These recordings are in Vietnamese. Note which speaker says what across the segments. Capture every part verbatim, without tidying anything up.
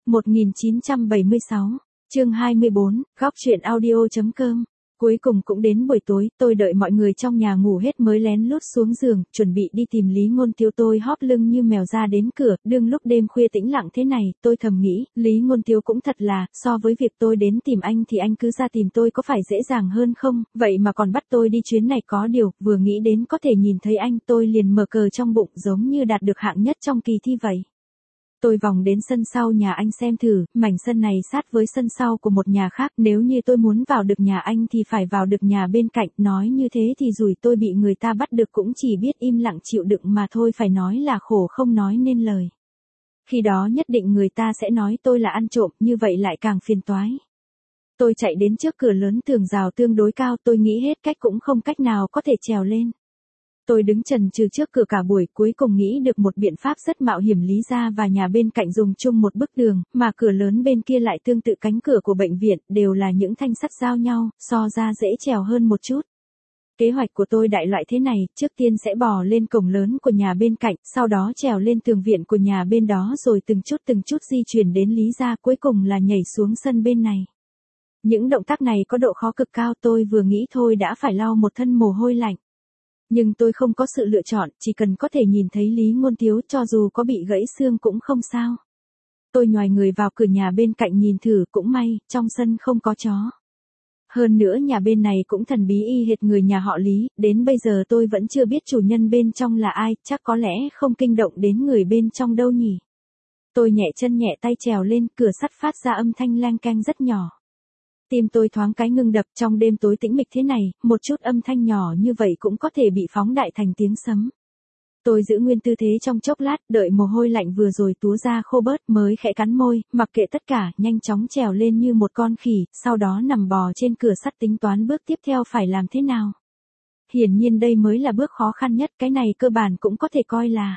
Speaker 1: một nghìn chín trăm bảy mươi sáu, chương hai mươi bốn, góc truyện audio.com. Cuối cùng cũng đến buổi tối, tôi đợi mọi người trong nhà ngủ hết mới lén lút xuống giường, chuẩn bị đi tìm Lý Ngôn Tiếu. Tôi hóp lưng như mèo ra đến cửa, đương lúc đêm khuya tĩnh lặng thế này, tôi thầm nghĩ, Lý Ngôn Tiếu cũng thật là, so với việc tôi đến tìm anh thì anh cứ ra tìm tôi có phải dễ dàng hơn không, vậy mà còn bắt tôi đi chuyến này. Có điều, vừa nghĩ đến có thể nhìn thấy anh tôi liền mở cờ trong bụng giống như đạt được hạng nhất trong kỳ thi vậy. Tôi vòng đến sân sau nhà anh xem thử, mảnh sân này sát với sân sau của một nhà khác, nếu như tôi muốn vào được nhà anh thì phải vào được nhà bên cạnh, nói như thế thì rủi tôi bị người ta bắt được cũng chỉ biết im lặng chịu đựng mà thôi, phải nói là khổ không nói nên lời. Khi đó nhất định người ta sẽ nói tôi là ăn trộm, như vậy lại càng phiền toái. Tôi chạy đến trước cửa lớn, tường rào tương đối cao, tôi nghĩ hết cách cũng không cách nào có thể trèo lên. Tôi đứng chần chừ trước cửa cả buổi, cuối cùng nghĩ được một biện pháp rất mạo hiểm. Lý gia và nhà bên cạnh dùng chung một bức tường, mà cửa lớn bên kia lại tương tự cánh cửa của bệnh viện, đều là những thanh sắt giao nhau, so ra dễ trèo hơn một chút. Kế hoạch của tôi đại loại thế này, trước tiên sẽ bò lên cổng lớn của nhà bên cạnh, sau đó trèo lên tường viện của nhà bên đó rồi từng chút từng chút di chuyển đến Lý gia, cuối cùng là nhảy xuống sân bên này. Những động tác này có độ khó cực cao, tôi vừa nghĩ thôi đã phải lau một thân mồ hôi lạnh. Nhưng tôi không có sự lựa chọn, chỉ cần có thể nhìn thấy Lý Ngôn Tiếu cho dù có bị gãy xương cũng không sao. Tôi nhoài người vào cửa nhà bên cạnh nhìn thử, cũng may, trong sân không có chó. Hơn nữa nhà bên này cũng thần bí y hệt người nhà họ Lý, đến bây giờ tôi vẫn chưa biết chủ nhân bên trong là ai, chắc có lẽ không kinh động đến người bên trong đâu nhỉ. Tôi nhẹ chân nhẹ tay trèo lên, cửa sắt phát ra âm thanh leng keng rất nhỏ. Tim tôi thoáng cái ngưng đập, trong đêm tối tĩnh mịch thế này, một chút âm thanh nhỏ như vậy cũng có thể bị phóng đại thành tiếng sấm. Tôi giữ nguyên tư thế trong chốc lát, đợi mồ hôi lạnh vừa rồi túa ra khô bớt mới khẽ cắn môi, mặc kệ tất cả, nhanh chóng trèo lên như một con khỉ, sau đó nằm bò trên cửa sắt tính toán bước tiếp theo phải làm thế nào. Hiển nhiên đây mới là bước khó khăn nhất, cái này cơ bản cũng có thể coi là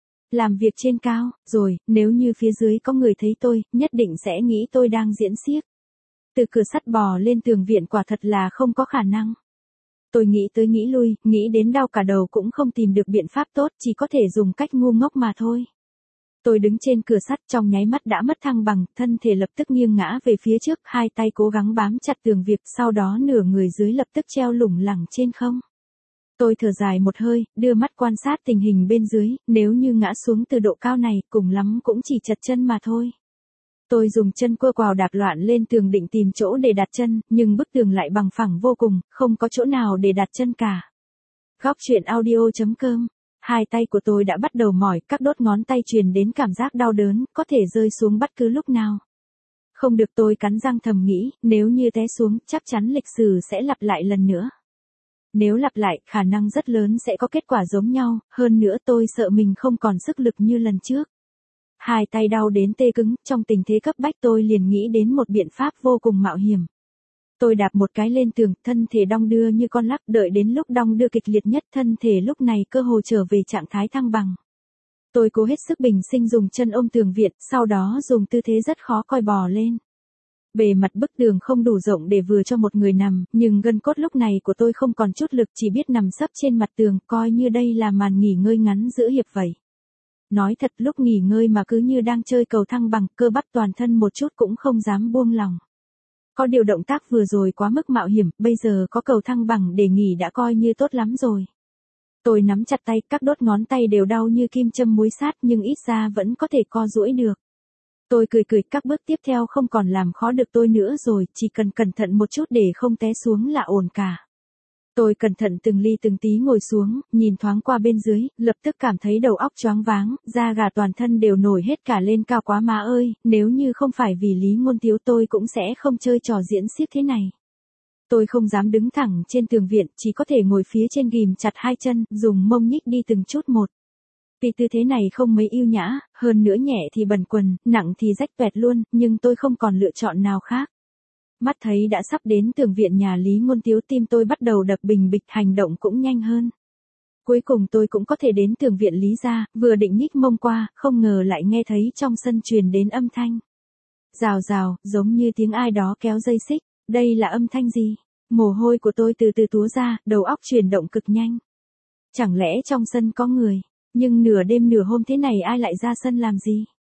Speaker 1: làm việc trên cao, rồi, nếu như phía dưới có người thấy tôi, nhất định sẽ nghĩ tôi đang diễn xiếc. Từ cửa sắt bò lên tường viện quả thật là không có khả năng. Tôi nghĩ tới nghĩ lui, nghĩ đến đau cả đầu cũng không tìm được biện pháp tốt, chỉ có thể dùng cách ngu ngốc mà thôi. Tôi đứng trên cửa sắt trong nháy mắt đã mất thăng bằng, thân thể lập tức nghiêng ngã về phía trước, hai tay cố gắng bám chặt tường viện, sau đó nửa người dưới lập tức treo lủng lẳng trên không. Tôi thở dài một hơi, đưa mắt quan sát tình hình bên dưới, nếu như ngã xuống từ độ cao này, cùng lắm cũng chỉ chật chân mà thôi. Tôi dùng chân quơ quào đạp loạn lên tường định tìm chỗ để đặt chân, nhưng bức tường lại bằng phẳng vô cùng, không có chỗ nào để đặt chân cả. Góc truyện audio.com. Hai tay của tôi đã bắt đầu mỏi, các đốt ngón tay truyền đến cảm giác đau đớn, có thể rơi xuống bất cứ lúc nào. Không được, tôi cắn răng thầm nghĩ, nếu như té xuống, chắc chắn lịch sử sẽ lặp lại lần nữa. Nếu lặp lại, khả năng rất lớn sẽ có kết quả giống nhau, hơn nữa tôi sợ mình không còn sức lực như lần trước. Hai tay đau đến tê cứng, trong tình thế cấp bách tôi liền nghĩ đến một biện pháp vô cùng mạo hiểm. Tôi đạp một cái lên tường, thân thể đong đưa như con lắc, đợi đến lúc đong đưa kịch liệt nhất, thân thể lúc này cơ hồ trở về trạng thái thăng bằng. Tôi cố hết sức bình sinh dùng chân ôm tường viện, sau đó dùng tư thế rất khó coi bò lên. Bề mặt bức tường không đủ rộng để vừa cho một người nằm, nhưng gân cốt lúc này của tôi không còn chút lực, chỉ biết nằm sấp trên mặt tường, coi như đây là màn nghỉ ngơi ngắn giữa hiệp vậy. Nói thật, lúc nghỉ ngơi mà cứ như đang chơi cầu thăng bằng, cơ bắp toàn thân một chút cũng không dám buông lòng. Có điều động tác vừa rồi quá mức mạo hiểm, bây giờ có cầu thăng bằng để nghỉ đã coi như tốt lắm rồi. Tôi nắm chặt tay, các đốt ngón tay đều đau như kim châm muối sát, nhưng ít ra vẫn có thể co duỗi được. Tôi cười cười, các bước tiếp theo không còn làm khó được tôi nữa rồi, chỉ cần cẩn thận một chút để không té xuống là ổn cả. Tôi cẩn thận từng ly từng tí ngồi xuống, nhìn thoáng qua bên dưới, lập tức cảm thấy đầu óc choáng váng, da gà toàn thân đều nổi hết cả lên cao quá má ơi, nếu như không phải vì Lý Ngôn Tiếu tôi cũng sẽ không chơi trò diễn xiếc thế này. Tôi không dám đứng thẳng trên tường viện, chỉ có thể ngồi phía trên ghìm chặt hai chân, dùng mông nhích đi từng chút một. Vì tư thế này không mấy yêu nhã, hơn nữa nhẹ thì bẩn quần, nặng thì rách toẹt luôn, nhưng tôi không còn lựa chọn nào khác. Mắt thấy đã sắp đến tường viện nhà Lý Ngôn Tiếu, tim tôi bắt đầu đập bình bịch, hành động cũng nhanh hơn. Cuối cùng tôi cũng có thể đến tường viện Lý gia, vừa định nhích mông qua, không ngờ lại nghe thấy trong sân truyền đến âm thanh. Rào rào, giống như tiếng ai đó kéo dây xích, đây là âm thanh gì? Mồ hôi của tôi từ từ túa ra, đầu óc chuyển động cực nhanh. Chẳng lẽ trong sân có người, nhưng nửa đêm nửa hôm thế này ai lại ra sân làm gì?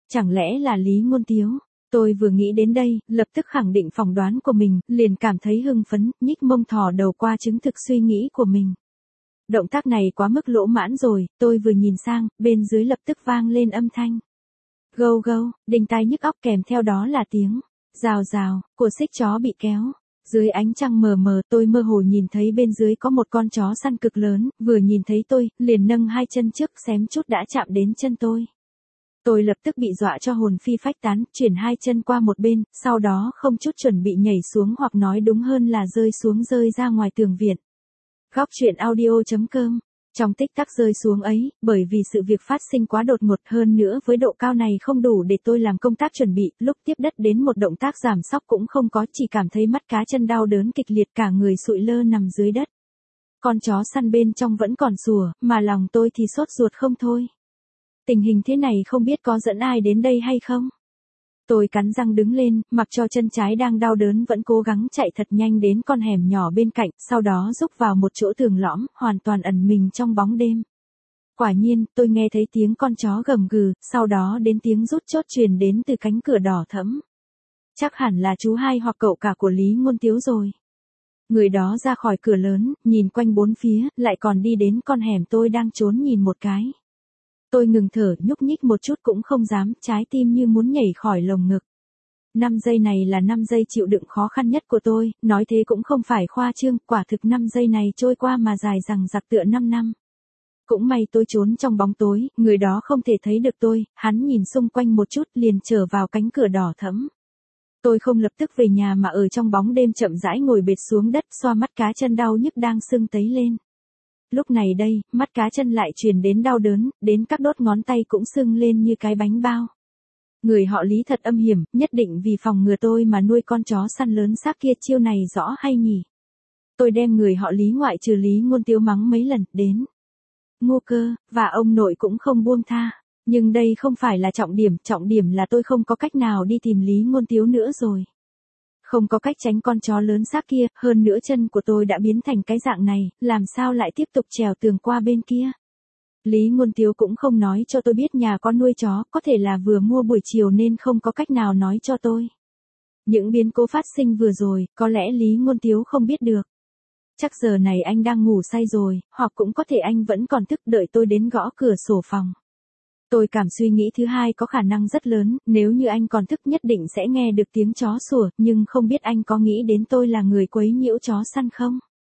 Speaker 1: chẳng lẽ là Lý Ngôn Tiếu? Tôi vừa nghĩ đến đây, lập tức khẳng định phỏng đoán của mình, liền cảm thấy hưng phấn, nhích mông thò đầu qua chứng thực suy nghĩ của mình. Động tác này quá mức lỗ mãn rồi, tôi vừa nhìn sang, bên dưới lập tức vang lên âm thanh. Gâu gâu, đinh tai nhức óc kèm theo đó là tiếng rào rào, của xích chó bị kéo. Dưới ánh trăng mờ mờ tôi mơ hồ nhìn thấy bên dưới có một con chó săn cực lớn, vừa nhìn thấy tôi, liền nâng hai chân trước xém chút đã chạm đến chân tôi. Tôi lập tức bị dọa cho hồn phi phách tán, chuyển hai chân qua một bên, sau đó không chút chuẩn bị nhảy xuống hoặc nói đúng hơn là rơi xuống rơi ra ngoài tường viện. Góc truyện audio.com. Trong tích tắc rơi xuống ấy, bởi vì sự việc phát sinh quá đột ngột hơn nữa với độ cao này không đủ để tôi làm công tác chuẩn bị, lúc tiếp đất đến một động tác giảm sóc cũng không có, chỉ cảm thấy mắt cá chân đau đớn kịch liệt cả người sụi lơ nằm dưới đất. Con chó săn bên trong vẫn còn sủa, mà lòng tôi thì sốt ruột không thôi. Tình hình thế này không biết có dẫn ai đến đây hay không? Tôi cắn răng đứng lên, mặc cho chân trái đang đau đớn vẫn cố gắng chạy thật nhanh đến con hẻm nhỏ bên cạnh, sau đó rúc vào một chỗ tường lõm, hoàn toàn ẩn mình trong bóng đêm. Quả nhiên, tôi nghe thấy tiếng con chó gầm gừ, sau đó đến tiếng rút chốt truyền đến từ cánh cửa đỏ thẫm. Chắc hẳn là chú hai hoặc cậu cả của Lý Ngôn Tiếu rồi. Người đó ra khỏi cửa lớn, nhìn quanh bốn phía, lại còn đi đến con hẻm tôi đang trốn nhìn một cái. Tôi ngừng thở, nhúc nhích một chút cũng không dám, trái tim như muốn nhảy khỏi lồng ngực. Năm giây này là năm giây chịu đựng khó khăn nhất của tôi, nói thế cũng không phải khoa trương, quả thực năm giây này trôi qua mà dài dằng dặc tựa năm năm. Cũng may tôi trốn trong bóng tối, người đó không thể thấy được tôi, hắn nhìn xung quanh một chút liền trở vào cánh cửa đỏ thẫm. Tôi không lập tức về nhà mà ở trong bóng đêm chậm rãi ngồi bệt xuống đất, xoa mắt cá chân đau nhức đang sưng tấy lên. Lúc này đây, mắt cá chân lại truyền đến đau đớn, đến các đốt ngón tay cũng sưng lên như cái bánh bao. Người họ Lý thật âm hiểm, nhất định vì phòng ngừa tôi mà nuôi con chó săn lớn xác kia, chiêu này rõ hay nhỉ? Tôi đem người họ Lý ngoại trừ Lý Ngôn Tiếu mắng mấy lần, đến ngu cơ, và ông nội cũng không buông tha. Nhưng đây không phải là trọng điểm, trọng điểm là tôi không có cách nào đi tìm Lý Ngôn Tiếu nữa rồi. Không có cách tránh con chó lớn xác kia, hơn nữa chân của tôi đã biến thành cái dạng này, làm sao lại tiếp tục trèo tường qua bên kia. Lý Ngôn Tiếu cũng không nói cho tôi biết nhà con nuôi chó, có thể là vừa mua buổi chiều nên không có cách nào nói cho tôi. Những biến cố phát sinh vừa rồi, có lẽ Lý Ngôn Tiếu không biết được. Chắc giờ này anh đang ngủ say rồi, hoặc cũng có thể anh vẫn còn thức đợi tôi đến gõ cửa sổ phòng. Tôi cảm suy nghĩ thứ hai có khả năng rất lớn, nếu như anh còn thức nhất định sẽ nghe được tiếng chó sủa, nhưng không biết anh có nghĩ đến tôi là người quấy nhiễu chó săn không?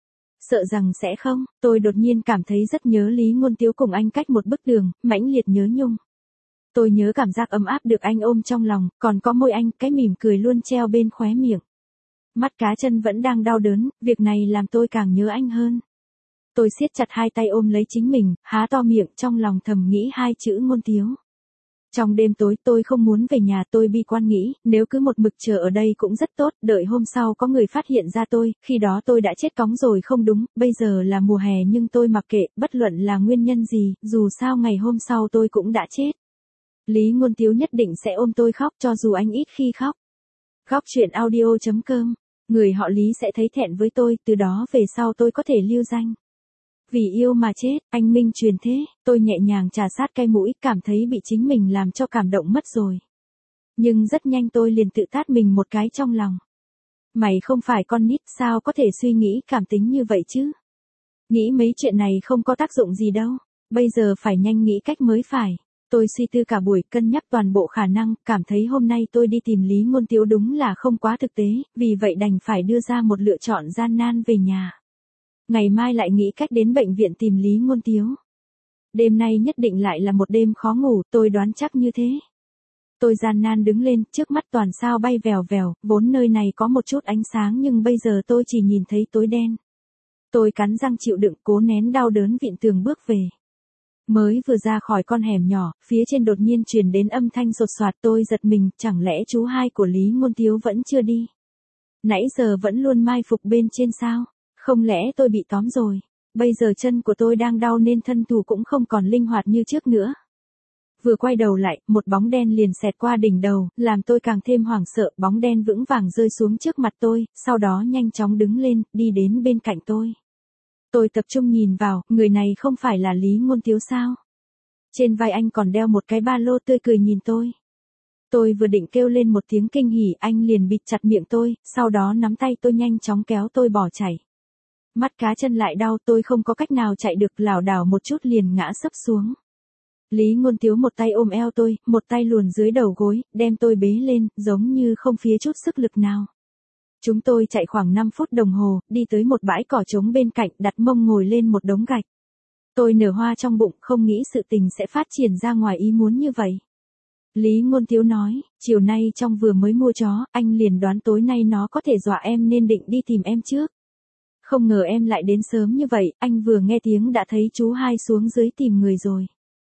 Speaker 1: Sợ rằng sẽ không, tôi đột nhiên cảm thấy rất nhớ Lý Ngôn Tiếu cùng anh cách một bức đường, mãnh liệt nhớ nhung. Tôi nhớ cảm giác ấm áp được anh ôm trong lòng, còn có môi anh, cái mỉm cười luôn treo bên khóe miệng. Mắt cá chân vẫn đang đau đớn, việc này làm tôi càng nhớ anh hơn. Tôi siết chặt hai tay ôm lấy chính mình, há to miệng trong lòng thầm nghĩ hai chữ Ngôn Tiếu. Trong đêm tối tôi không muốn về nhà, tôi bi quan nghĩ, nếu cứ một mực chờ ở đây cũng rất tốt, đợi hôm sau có người phát hiện ra tôi, khi đó tôi đã chết cóng rồi không đúng, bây giờ là mùa hè nhưng tôi mặc kệ, bất luận là nguyên nhân gì, dù sao ngày hôm sau tôi cũng đã chết. Lý Ngôn Tiếu nhất định sẽ ôm tôi khóc cho dù anh ít khi khóc. Góc truyện audio.com. Người họ Lý sẽ thấy thẹn với tôi, từ đó về sau tôi có thể lưu danh. Vì yêu mà chết, anh minh truyền thế, tôi nhẹ nhàng trà sát cái mũi, cảm thấy bị chính mình làm cho cảm động mất rồi. Nhưng rất nhanh tôi liền tự tát mình một cái trong lòng. Mày không phải con nít, sao có thể suy nghĩ cảm tính như vậy chứ? Nghĩ mấy chuyện này không có tác dụng gì đâu, bây giờ phải nhanh nghĩ cách mới phải. Tôi suy tư cả buổi, cân nhắc toàn bộ khả năng, cảm thấy hôm nay tôi đi tìm Lý Ngôn Tiếu đúng là không quá thực tế, vì vậy đành phải đưa ra một lựa chọn gian nan về nhà. Ngày mai lại nghĩ cách đến bệnh viện tìm Lý Ngôn Tiếu. Đêm nay nhất định lại là một đêm khó ngủ, tôi đoán chắc như thế. Tôi gian nan đứng lên, trước mắt toàn sao bay vèo vèo, vốn nơi này có một chút ánh sáng nhưng bây giờ tôi chỉ nhìn thấy tối đen. Tôi cắn răng chịu đựng, cố nén đau đớn vịn tường bước về. Mới vừa ra khỏi con hẻm nhỏ, phía trên đột nhiên truyền đến âm thanh sột soạt, tôi giật mình, chẳng lẽ chú hai của Lý Ngôn Tiếu vẫn chưa đi? Nãy giờ vẫn luôn mai phục bên trên sao? Không lẽ tôi bị tóm rồi? Bây giờ chân của tôi đang đau nên thân thủ cũng không còn linh hoạt như trước nữa. Vừa quay đầu lại, một bóng đen liền xẹt qua đỉnh đầu, làm tôi càng thêm hoảng sợ, bóng đen vững vàng rơi xuống trước mặt tôi, sau đó nhanh chóng đứng lên, đi đến bên cạnh tôi. Tôi tập trung nhìn vào, người này không phải là Lý Ngôn Tiếu sao? Trên vai anh còn đeo một cái ba lô, tươi cười nhìn tôi. Tôi vừa định kêu lên một tiếng kinh hỉ, anh liền bịt chặt miệng tôi, sau đó nắm tay tôi nhanh chóng kéo tôi bỏ chạy. Mắt cá chân lại đau, tôi không có cách nào chạy được, lảo đảo một chút liền ngã sấp xuống. Lý Ngôn Tiếu một tay ôm eo tôi, một tay luồn dưới đầu gối, đem tôi bế lên, giống như không phí chút sức lực nào. Chúng tôi chạy khoảng năm phút đồng hồ, đi tới một bãi cỏ trống bên cạnh, đặt mông ngồi lên một đống gạch. Tôi nở hoa trong bụng, không nghĩ sự tình sẽ phát triển ra ngoài ý muốn như vậy. Lý Ngôn Tiếu nói, chiều nay trong vừa mới mua chó, anh liền đoán tối nay nó có thể dọa em nên định đi tìm em trước. Không ngờ em lại đến sớm như vậy, anh vừa nghe tiếng đã thấy chú hai xuống dưới tìm người rồi.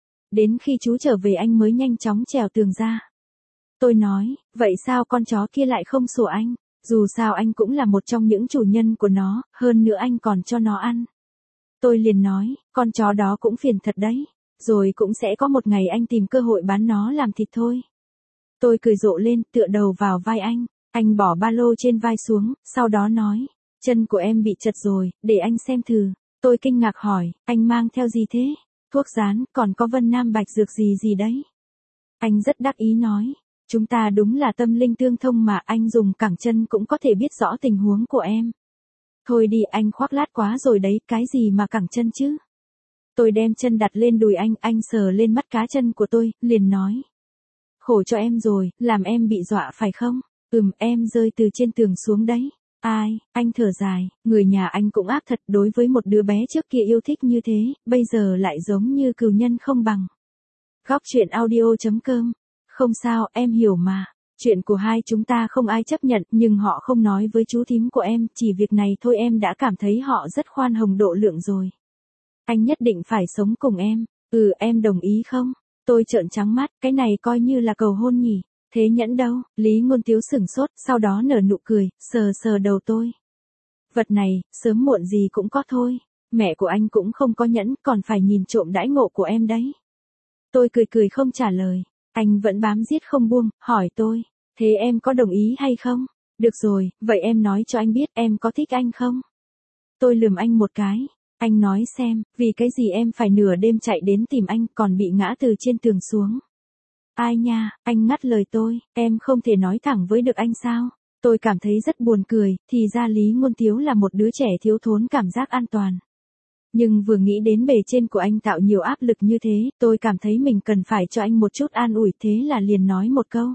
Speaker 1: Đến khi chú trở về anh mới nhanh chóng trèo tường ra. Tôi nói, vậy sao con chó kia lại không sủa anh? Dù sao anh cũng là một trong những chủ nhân của nó, hơn nữa anh còn cho nó ăn. Tôi liền nói, con chó đó cũng phiền thật đấy. Rồi cũng sẽ có một ngày anh tìm cơ hội bán nó làm thịt thôi. Tôi cười rộ lên, tựa đầu vào vai anh. Anh bỏ ba lô trên vai xuống, sau đó nói, chân của em bị chật rồi, để anh xem thử. Tôi kinh ngạc hỏi, anh mang theo gì thế? Thuốc dán, còn có Vân Nam Bạch dược gì gì đấy? Anh rất đắc ý nói, chúng ta đúng là tâm linh tương thông mà, anh dùng cẳng chân cũng có thể biết rõ tình huống của em. Thôi đi, anh khoác lác quá rồi đấy, cái gì mà cẳng chân chứ? Tôi đem chân đặt lên đùi anh, anh sờ lên mắt cá chân của tôi, liền nói. Khổ cho em rồi, làm em bị dọa phải không? Ừm, em rơi từ trên tường xuống đấy. Ai, anh thở dài, người nhà anh cũng ác thật, đối với một đứa bé trước kia yêu thích như thế, bây giờ lại giống như cừu nhân không bằng. Góc truyện audio chấm com. Không sao, em hiểu mà. Chuyện của hai chúng ta không ai chấp nhận, nhưng họ không nói với chú thím của em, chỉ việc này thôi em đã cảm thấy họ rất khoan hồng độ lượng rồi. Anh nhất định phải sống cùng em. Ừ, em đồng ý không? Tôi trợn trắng mắt, cái này coi như là cầu hôn nhỉ? Thế nhẫn đâu? Lý Ngôn Tiếu sửng sốt, sau đó nở nụ cười, sờ sờ đầu tôi. Vật này, sớm muộn gì cũng có thôi. Mẹ của anh cũng không có nhẫn, còn phải nhìn trộm đãi ngộ của em đấy. Tôi cười cười không trả lời. Anh vẫn bám giết không buông, hỏi tôi. Thế em có đồng ý hay không? Được rồi, vậy em nói cho anh biết em có thích anh không? Tôi lườm anh một cái. Anh nói xem, vì cái gì em phải nửa đêm chạy đến tìm anh còn bị ngã từ trên tường xuống. Ai nha, anh ngắt lời tôi, em không thể nói thẳng với được anh sao? Tôi cảm thấy rất buồn cười, thì ra Lý Ngôn Tiếu là một đứa trẻ thiếu thốn cảm giác an toàn. Nhưng vừa nghĩ đến bề trên của anh tạo nhiều áp lực như thế, tôi cảm thấy mình cần phải cho anh một chút an ủi, thế là liền nói một câu.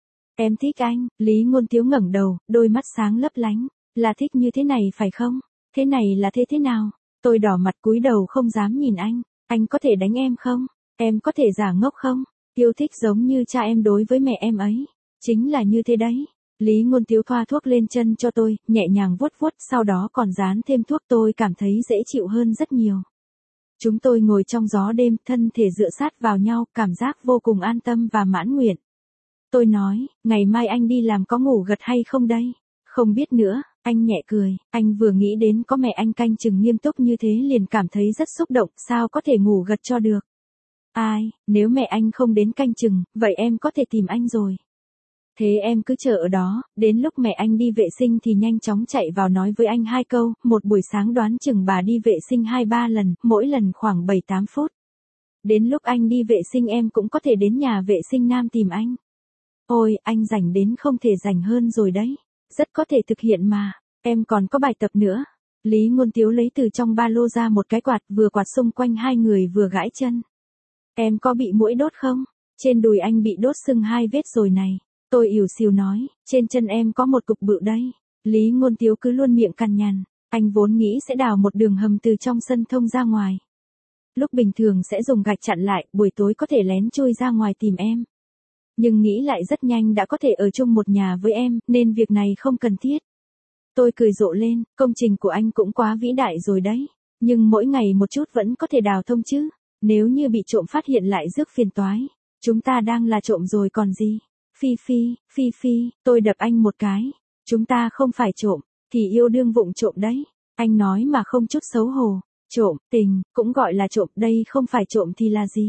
Speaker 1: Em thích anh. Lý Ngôn Tiếu ngẩng đầu, đôi mắt sáng lấp lánh. Là thích như thế này phải không? Thế này là thế thế nào? Tôi đỏ mặt cúi đầu không dám nhìn anh. Anh có thể đánh em không? Em có thể giả ngốc không? Yêu thích giống như cha em đối với mẹ em ấy. Chính là như thế đấy. Lý Ngôn Tiếu thoa thuốc lên chân cho tôi, nhẹ nhàng vuốt vuốt, sau đó còn dán thêm thuốc, tôi cảm thấy dễ chịu hơn rất nhiều. Chúng tôi ngồi trong gió đêm, thân thể dựa sát vào nhau, cảm giác vô cùng an tâm và mãn nguyện. Tôi nói, ngày mai anh đi làm có ngủ gật hay không đây? Không biết nữa, anh nhẹ cười, anh vừa nghĩ đến có mẹ anh canh chừng nghiêm túc như thế liền cảm thấy rất xúc động, sao có thể ngủ gật cho được. Ai, nếu mẹ anh không đến canh chừng, vậy em có thể tìm anh rồi. Thế em cứ chờ ở đó, đến lúc mẹ anh đi vệ sinh thì nhanh chóng chạy vào nói với anh hai câu, một buổi sáng đoán chừng bà đi vệ sinh hai ba lần, mỗi lần khoảng bảy tám phút. Đến lúc anh đi vệ sinh em cũng có thể đến nhà vệ sinh nam tìm anh. Ôi, anh rảnh đến không thể rảnh hơn rồi đấy. Rất có thể thực hiện mà, em còn có bài tập nữa. Lý Ngôn Tiếu lấy từ trong ba lô ra một cái quạt, vừa quạt xung quanh hai người vừa gãi chân. Em có bị muỗi đốt không? Trên đùi anh bị đốt sưng hai vết rồi này. Tôi ỉu xìu nói, trên chân em có một cục bự đấy. Lý Ngôn Tiếu cứ luôn miệng cằn nhằn, anh vốn nghĩ sẽ đào một đường hầm từ trong sân thông ra ngoài. Lúc bình thường sẽ dùng gạch chặn lại, buổi tối có thể lén chui ra ngoài tìm em. Nhưng nghĩ lại rất nhanh đã có thể ở chung một nhà với em, nên việc này không cần thiết. Tôi cười rộ lên, công trình của anh cũng quá vĩ đại rồi đấy. Nhưng mỗi ngày một chút vẫn có thể đào thông chứ. Nếu như bị trộm phát hiện lại rước phiền toái. Chúng ta đang là trộm rồi còn gì. Phi Phi, Phi Phi, tôi đập anh một cái. Chúng ta không phải trộm, thì yêu đương vụng trộm đấy. Anh nói mà không chút xấu hổ. Trộm, tình, cũng gọi là trộm, đây không phải trộm thì là gì?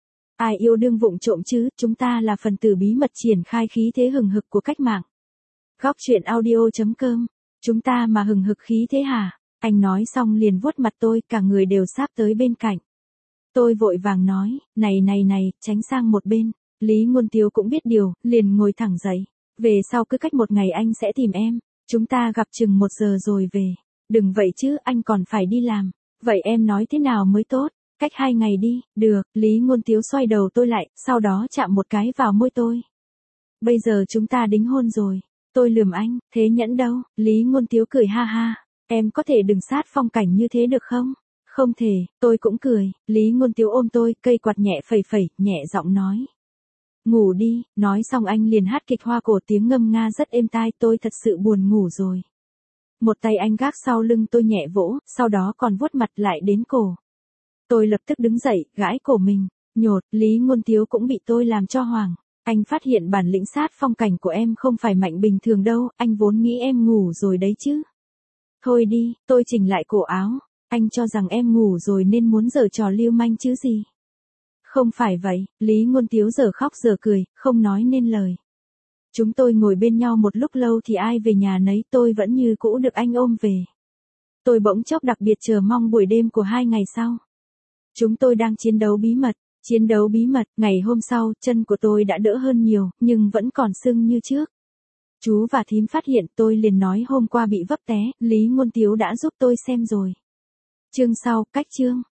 Speaker 1: Ai yêu đương vụng trộm chứ, chúng ta là phần tử bí mật triển khai khí thế hừng hực của cách mạng. Góc truyện audio chấm com, chúng ta mà hừng hực khí thế hả? Anh nói xong liền vuốt mặt tôi, cả người đều sáp tới bên cạnh. Tôi vội vàng nói, này này này, tránh sang một bên. Lý Ngôn Tiếu cũng biết điều, liền ngồi thẳng dậy. Về sau cứ cách một ngày anh sẽ tìm em, chúng ta gặp chừng một giờ rồi về. Đừng vậy chứ, anh còn phải đi làm. Vậy em nói thế nào mới tốt? Cách hai ngày đi, được, Lý Ngôn Tiếu xoay đầu tôi lại, sau đó chạm một cái vào môi tôi. Bây giờ chúng ta đính hôn rồi. Tôi lườm anh, thế nhẫn đâu? Lý Ngôn Tiếu cười ha ha. Em có thể đừng sát phong cảnh như thế được không? Không thể, tôi cũng cười. Lý Ngôn Tiếu ôm tôi, cây quạt nhẹ phẩy phẩy, nhẹ giọng nói. Ngủ đi, nói xong anh liền hát kịch hoa cổ tiếng ngâm nga rất êm tai, tôi thật sự buồn ngủ rồi. Một tay anh gác sau lưng tôi nhẹ vỗ, sau đó còn vuốt mặt lại đến cổ. Tôi lập tức đứng dậy, gãi cổ mình, nhột, Lý Ngôn Tiếu cũng bị tôi làm cho hoảng. Anh phát hiện bản lĩnh sát phong cảnh của em không phải mạnh bình thường đâu, anh vốn nghĩ em ngủ rồi đấy chứ. Thôi đi, tôi chỉnh lại cổ áo, anh cho rằng em ngủ rồi nên muốn giở trò lưu manh chứ gì. Không phải vậy, Lý Ngôn Tiếu giờ khóc giờ cười, không nói nên lời. Chúng tôi ngồi bên nhau một lúc lâu thì ai về nhà nấy, tôi vẫn như cũ được anh ôm về. Tôi bỗng chốc đặc biệt chờ mong buổi đêm của hai ngày sau. Chúng tôi đang chiến đấu bí mật, chiến đấu bí mật, ngày hôm sau, chân của tôi đã đỡ hơn nhiều, nhưng vẫn còn sưng như trước. Chú và thím phát hiện, tôi liền nói hôm qua bị vấp té, Lý Ngôn Tiếu đã giúp tôi xem rồi. Chương sau, cách chương.